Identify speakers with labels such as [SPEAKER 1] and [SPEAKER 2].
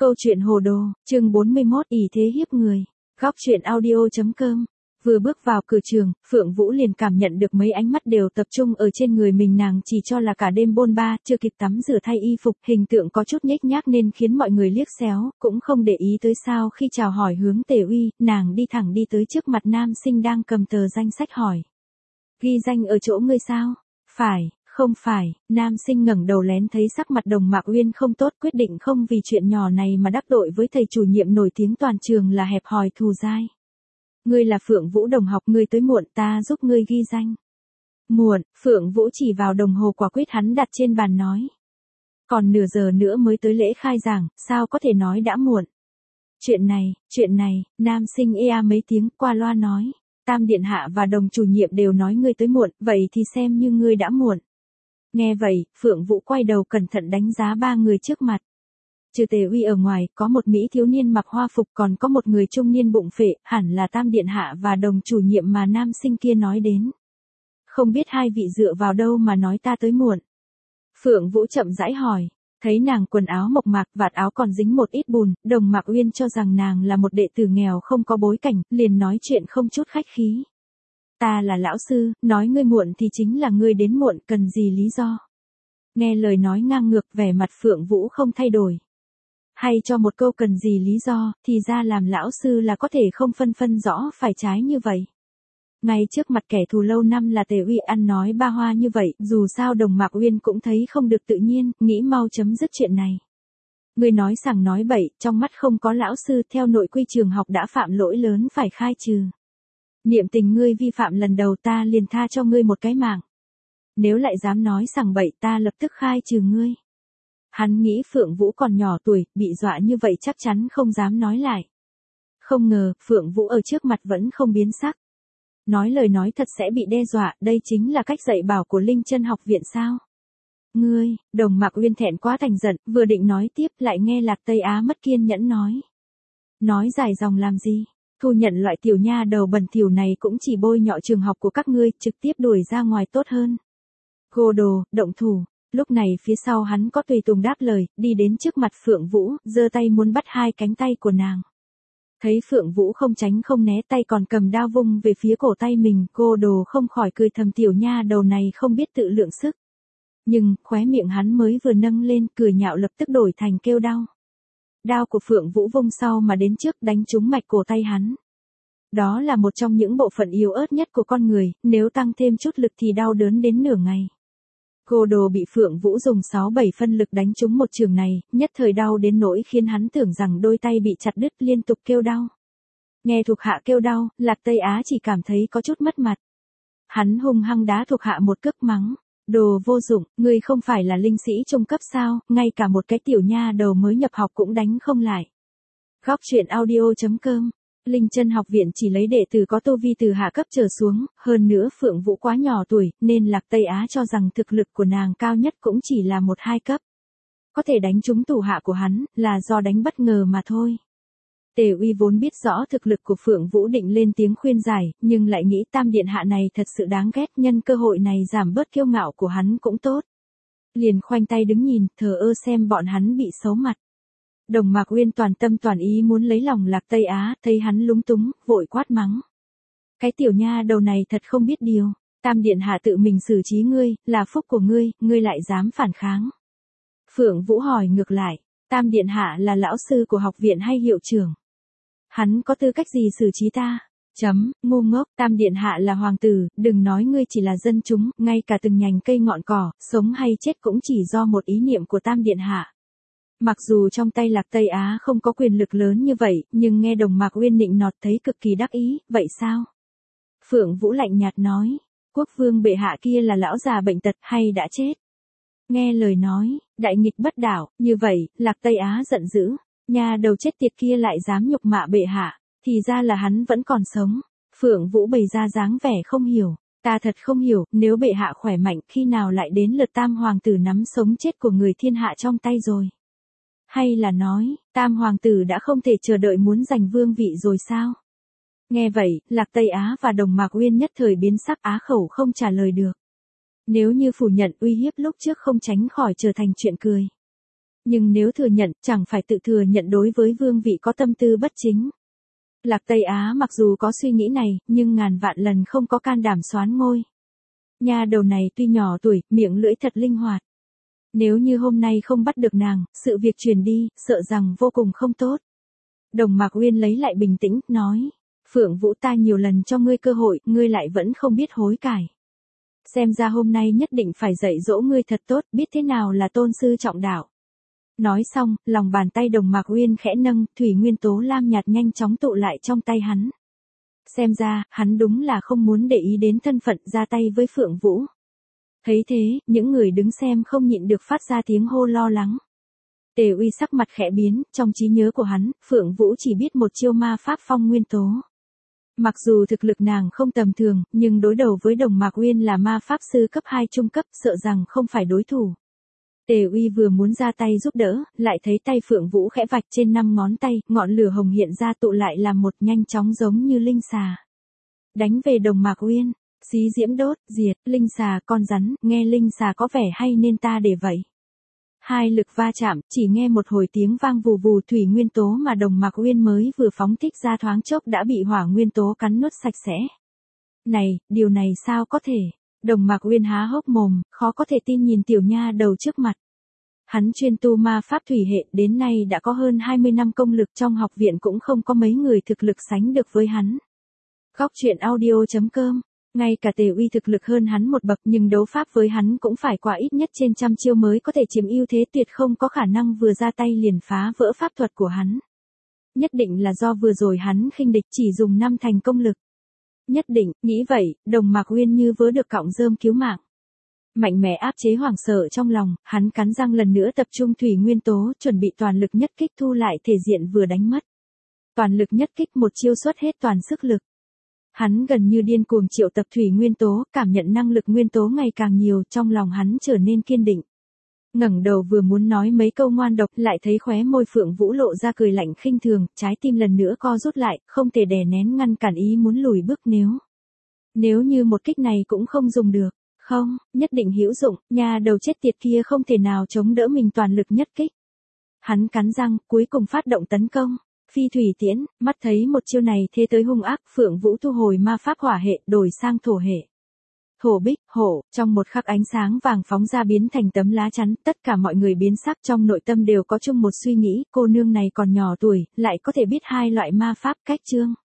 [SPEAKER 1] Câu chuyện hồ đồ, chương 41 ỷ thế hiếp người. Góc truyện audio.com. Vừa bước vào cửa trường, Phượng Vũ liền cảm nhận được mấy ánh mắt đều tập trung ở trên người mình, nàng chỉ cho là cả đêm bôn ba, chưa kịp tắm rửa thay y phục, hình tượng có chút nhếch nhác nên khiến mọi người liếc xéo, cũng không để ý tới sao khi chào hỏi hướng Tề Uy, nàng đi thẳng đi tới trước mặt nam sinh đang cầm tờ danh sách hỏi. Ghi danh ở chỗ ngươi sao? Phải. Không phải, nam sinh ngẩng đầu lén thấy sắc mặt Đồng Mạc Uyên không tốt, quyết định không vì chuyện nhỏ này mà đắc tội với thầy chủ nhiệm nổi tiếng toàn trường là hẹp hòi thù dai. Ngươi là Phượng Vũ đồng học, ngươi tới muộn, ta giúp ngươi ghi danh. Muộn, Phượng Vũ chỉ vào đồng hồ quả quyết hắn đặt trên bàn nói. Còn nửa giờ nữa mới tới lễ khai giảng, sao có thể nói đã muộn. Chuyện này, nam sinh ea mấy tiếng qua loa nói. Tam điện hạ và đồng chủ nhiệm đều nói ngươi tới muộn, vậy thì xem như ngươi đã muộn. Nghe vậy, Phượng Vũ quay đầu cẩn thận đánh giá ba người trước mặt. Trừ Tề Uy ở ngoài, có một mỹ thiếu niên mặc hoa phục, còn có một người trung niên bụng phệ, hẳn là Tam điện hạ và đồng chủ nhiệm mà nam sinh kia nói đến. Không biết hai vị dựa vào đâu mà nói ta tới muộn. Phượng Vũ chậm rãi hỏi, thấy nàng quần áo mộc mạc, vạt áo còn dính một ít bùn, Đồng Mạc Uyên cho rằng nàng là một đệ tử nghèo không có bối cảnh, liền nói chuyện không chút khách khí. Ta là lão sư, nói ngươi muộn thì chính là ngươi đến muộn, cần gì lý do? Nghe lời nói ngang ngược, vẻ mặt Phượng Vũ không thay đổi. Hay cho một câu cần gì lý do, thì ra làm lão sư là có thể không phân rõ phải trái như vậy. Ngay trước mặt kẻ thù lâu năm là Tề Uy ăn nói ba hoa như vậy, dù sao Đồng Mạc Uyên cũng thấy không được tự nhiên, nghĩ mau chấm dứt chuyện này. Ngươi nói sằng nói bậy, trong mắt không có lão sư, theo nội quy trường học đã phạm lỗi lớn phải khai trừ. Niệm tình ngươi vi phạm lần đầu ta liền tha cho ngươi một cái mạng. Nếu lại dám nói sằng bậy ta lập tức khai trừ ngươi. Hắn nghĩ Phượng Vũ còn nhỏ tuổi, bị dọa như vậy chắc chắn không dám nói lại. Không ngờ, Phượng Vũ ở trước mặt vẫn không biến sắc. Nói lời nói thật sẽ bị đe dọa, đây chính là cách dạy bảo của Linh Chân học viện sao? Ngươi, Đồng Mạc Uyên thẹn quá thành giận, vừa định nói tiếp lại nghe Lạc Tây Á mất kiên nhẫn nói. Nói dài dòng làm gì? Thu nhận loại tiểu nha đầu bẩn thỉu này cũng chỉ bôi nhọ trường học của các ngươi, trực tiếp đuổi ra ngoài tốt hơn. Cô đồ, động thủ. Lúc này phía sau hắn có tùy tùng đáp lời, đi đến trước mặt Phượng Vũ, giơ tay muốn bắt hai cánh tay của nàng. Thấy Phượng Vũ không tránh không né, tay còn cầm đao vung về phía cổ tay mình, cô đồ không khỏi cười thầm, tiểu nha đầu này không biết tự lượng sức. Nhưng, khóe miệng hắn mới vừa nâng lên, cười nhạo lập tức đổi thành kêu đau. Đao của Phượng Vũ vung sau mà đến trước, đánh trúng mạch cổ tay hắn. Đó là một trong những bộ phận yếu ớt nhất của con người, nếu tăng thêm chút lực thì đau đớn đến nửa ngày. Cô đồ bị Phượng Vũ dùng 6-7 phân lực đánh trúng một trường này, nhất thời đau đến nỗi khiến hắn tưởng rằng đôi tay bị chặt đứt, liên tục kêu đau. Nghe thuộc hạ kêu đau, Lạc Tây Á chỉ cảm thấy có chút mất mặt. Hắn hung hăng đá thuộc hạ một cước mắng. Đồ vô dụng, ngươi không phải là linh sĩ trung cấp sao, ngay cả một cái tiểu nha đầu mới nhập học cũng đánh không lại. Góc truyện audio.com. Linh Chân học viện chỉ lấy đệ tử có tu vi từ hạ cấp trở xuống, hơn nữa Phượng Vũ quá nhỏ tuổi, nên Lạc Tây Á cho rằng thực lực của nàng cao nhất cũng chỉ là 1-2 cấp. Có thể đánh trúng thủ hạ của hắn, là do đánh bất ngờ mà thôi. Tề Uy vốn biết rõ thực lực của Phượng Vũ, định lên tiếng khuyên giải, nhưng lại nghĩ Tam điện hạ này thật sự đáng ghét, nhân cơ hội này giảm bớt kiêu ngạo của hắn cũng tốt. Liền khoanh tay đứng nhìn, thờ ơ xem bọn hắn bị xấu mặt. Đồng Mạc Uyên toàn tâm toàn ý muốn lấy lòng Lạc Tây Á, thấy hắn lúng túng, vội quát mắng. Cái tiểu nha đầu này thật không biết điều, Tam điện hạ tự mình xử trí ngươi, là phúc của ngươi, ngươi lại dám phản kháng. Phượng Vũ hỏi ngược lại, Tam điện hạ là lão sư của học viện hay hiệu trưởng? Hắn có tư cách gì xử trí ta? Ngu ngốc, Tam điện hạ là hoàng tử, đừng nói ngươi chỉ là dân chúng, ngay cả từng nhành cây ngọn cỏ, sống hay chết cũng chỉ do một ý niệm của Tam điện hạ. Mặc dù trong tay Lạc Tây Á không có quyền lực lớn như vậy, nhưng nghe Đồng Mạc Uyên nịnh nọt thấy cực kỳ đắc ý, vậy sao? Phượng Vũ lạnh nhạt nói, quốc vương bệ hạ kia là lão già bệnh tật hay đã chết? Nghe lời nói, đại nghịch bất đạo, như vậy, Lạc Tây Á giận dữ, nhà đầu chết tiệt kia lại dám nhục mạ bệ hạ, thì ra là hắn vẫn còn sống. Phượng Vũ bày ra dáng vẻ không hiểu, ta thật không hiểu, nếu bệ hạ khỏe mạnh khi nào lại đến lượt Tam hoàng tử nắm sống chết của người thiên hạ trong tay rồi? Hay là nói, Tam hoàng tử đã không thể chờ đợi muốn giành vương vị rồi sao? Nghe vậy, Lạc Tây Á và Đồng Mạc Uyên nhất thời biến sắc, á khẩu không trả lời được. Nếu như phủ nhận uy hiếp lúc trước không tránh khỏi trở thành chuyện cười. Nhưng nếu thừa nhận, chẳng phải tự thừa nhận đối với vương vị có tâm tư bất chính. Lạc Tây Á mặc dù có suy nghĩ này, nhưng ngàn vạn lần không có can đảm soán ngôi. Nha đầu này tuy nhỏ tuổi, miệng lưỡi thật linh hoạt. Nếu như hôm nay không bắt được nàng, sự việc truyền đi, sợ rằng vô cùng không tốt. Đồng Mạc Uyên lấy lại bình tĩnh, nói. Phượng Vũ, ta nhiều lần cho ngươi cơ hội, ngươi lại vẫn không biết hối cải. Xem ra hôm nay nhất định phải dạy dỗ ngươi thật tốt, biết thế nào là tôn sư trọng đạo. Nói xong, lòng bàn tay Đồng Mạc Uyên khẽ nâng, thủy nguyên tố lam nhạt nhanh chóng tụ lại trong tay hắn. Xem ra, hắn đúng là không muốn để ý đến thân phận ra tay với Phượng Vũ. Thấy thế, những người đứng xem không nhịn được phát ra tiếng hô lo lắng. Tề Uy sắc mặt khẽ biến, trong trí nhớ của hắn, Phượng Vũ chỉ biết một chiêu ma pháp phong nguyên tố. Mặc dù thực lực nàng không tầm thường, nhưng đối đầu với Đồng Mạc Uyên là ma pháp sư cấp 2 trung cấp, sợ rằng không phải đối thủ. Tề Uy vừa muốn ra tay giúp đỡ, lại thấy tay Phượng Vũ khẽ vạch trên 5 ngón tay, ngọn lửa hồng hiện ra tụ lại làm một nhanh chóng giống như linh xà. Đánh về Đồng Mạc Uyên, xí diễm đốt, diệt, linh xà con rắn, nghe linh xà có vẻ hay nên ta để vậy. Hai lực va chạm, chỉ nghe một hồi tiếng vang vù vù, thủy nguyên tố mà Đồng Mạc Uyên mới vừa phóng thích ra thoáng chốc đã bị hỏa nguyên tố cắn nuốt sạch sẽ. Này, điều này sao có thể? Đồng Mạc Uyên há hốc mồm, khó có thể tin nhìn tiểu nha đầu trước mặt. Hắn chuyên tu ma pháp thủy hệ, đến nay đã có hơn 20 năm công lực, trong học viện cũng không có mấy người thực lực sánh được với hắn. Góc truyện audio.com. Ngay cả Tề Uy thực lực hơn hắn một bậc, nhưng đấu pháp với hắn cũng phải qua ít nhất trên 100 chiêu mới có thể chiếm ưu thế, tuyệt không có khả năng vừa ra tay liền phá vỡ pháp thuật của hắn. Nhất định là do vừa rồi hắn khinh địch, chỉ dùng 5 thành công lực. Nhất định, nghĩ vậy, Đồng Mạc Uyên như vớ được cọng rơm cứu mạng. Mạnh mẽ áp chế hoảng sợ trong lòng, hắn cắn răng lần nữa tập trung thủy nguyên tố, chuẩn bị toàn lực nhất kích thu lại thể diện vừa đánh mất. Toàn lực nhất kích, một chiêu xuất hết toàn sức lực. Hắn gần như điên cuồng triệu tập thủy nguyên tố, cảm nhận năng lực nguyên tố ngày càng nhiều, trong lòng hắn trở nên kiên định. Ngẩng đầu vừa muốn nói mấy câu ngoan độc, lại thấy khóe môi Phượng Vũ lộ ra cười lạnh khinh thường, trái tim lần nữa co rút lại, không thể đè nén ngăn cản ý muốn lùi bước. Nếu như một kích này cũng không dùng được, không, nhất định hữu dụng, nhà đầu chết tiệt kia không thể nào chống đỡ mình toàn lực nhất kích. Hắn cắn răng, cuối cùng phát động tấn công. Phi thủy tiễn, mắt thấy một chiêu này thế tới hung ác, Phượng Vũ thu hồi ma pháp hỏa hệ, đổi sang thổ hệ. Thổ bích, hổ, trong một khắc ánh sáng vàng phóng ra biến thành tấm lá chắn, tất cả mọi người biến sắc, trong nội tâm đều có chung một suy nghĩ, cô nương này còn nhỏ tuổi, lại có thể biết hai loại ma pháp, cách chương.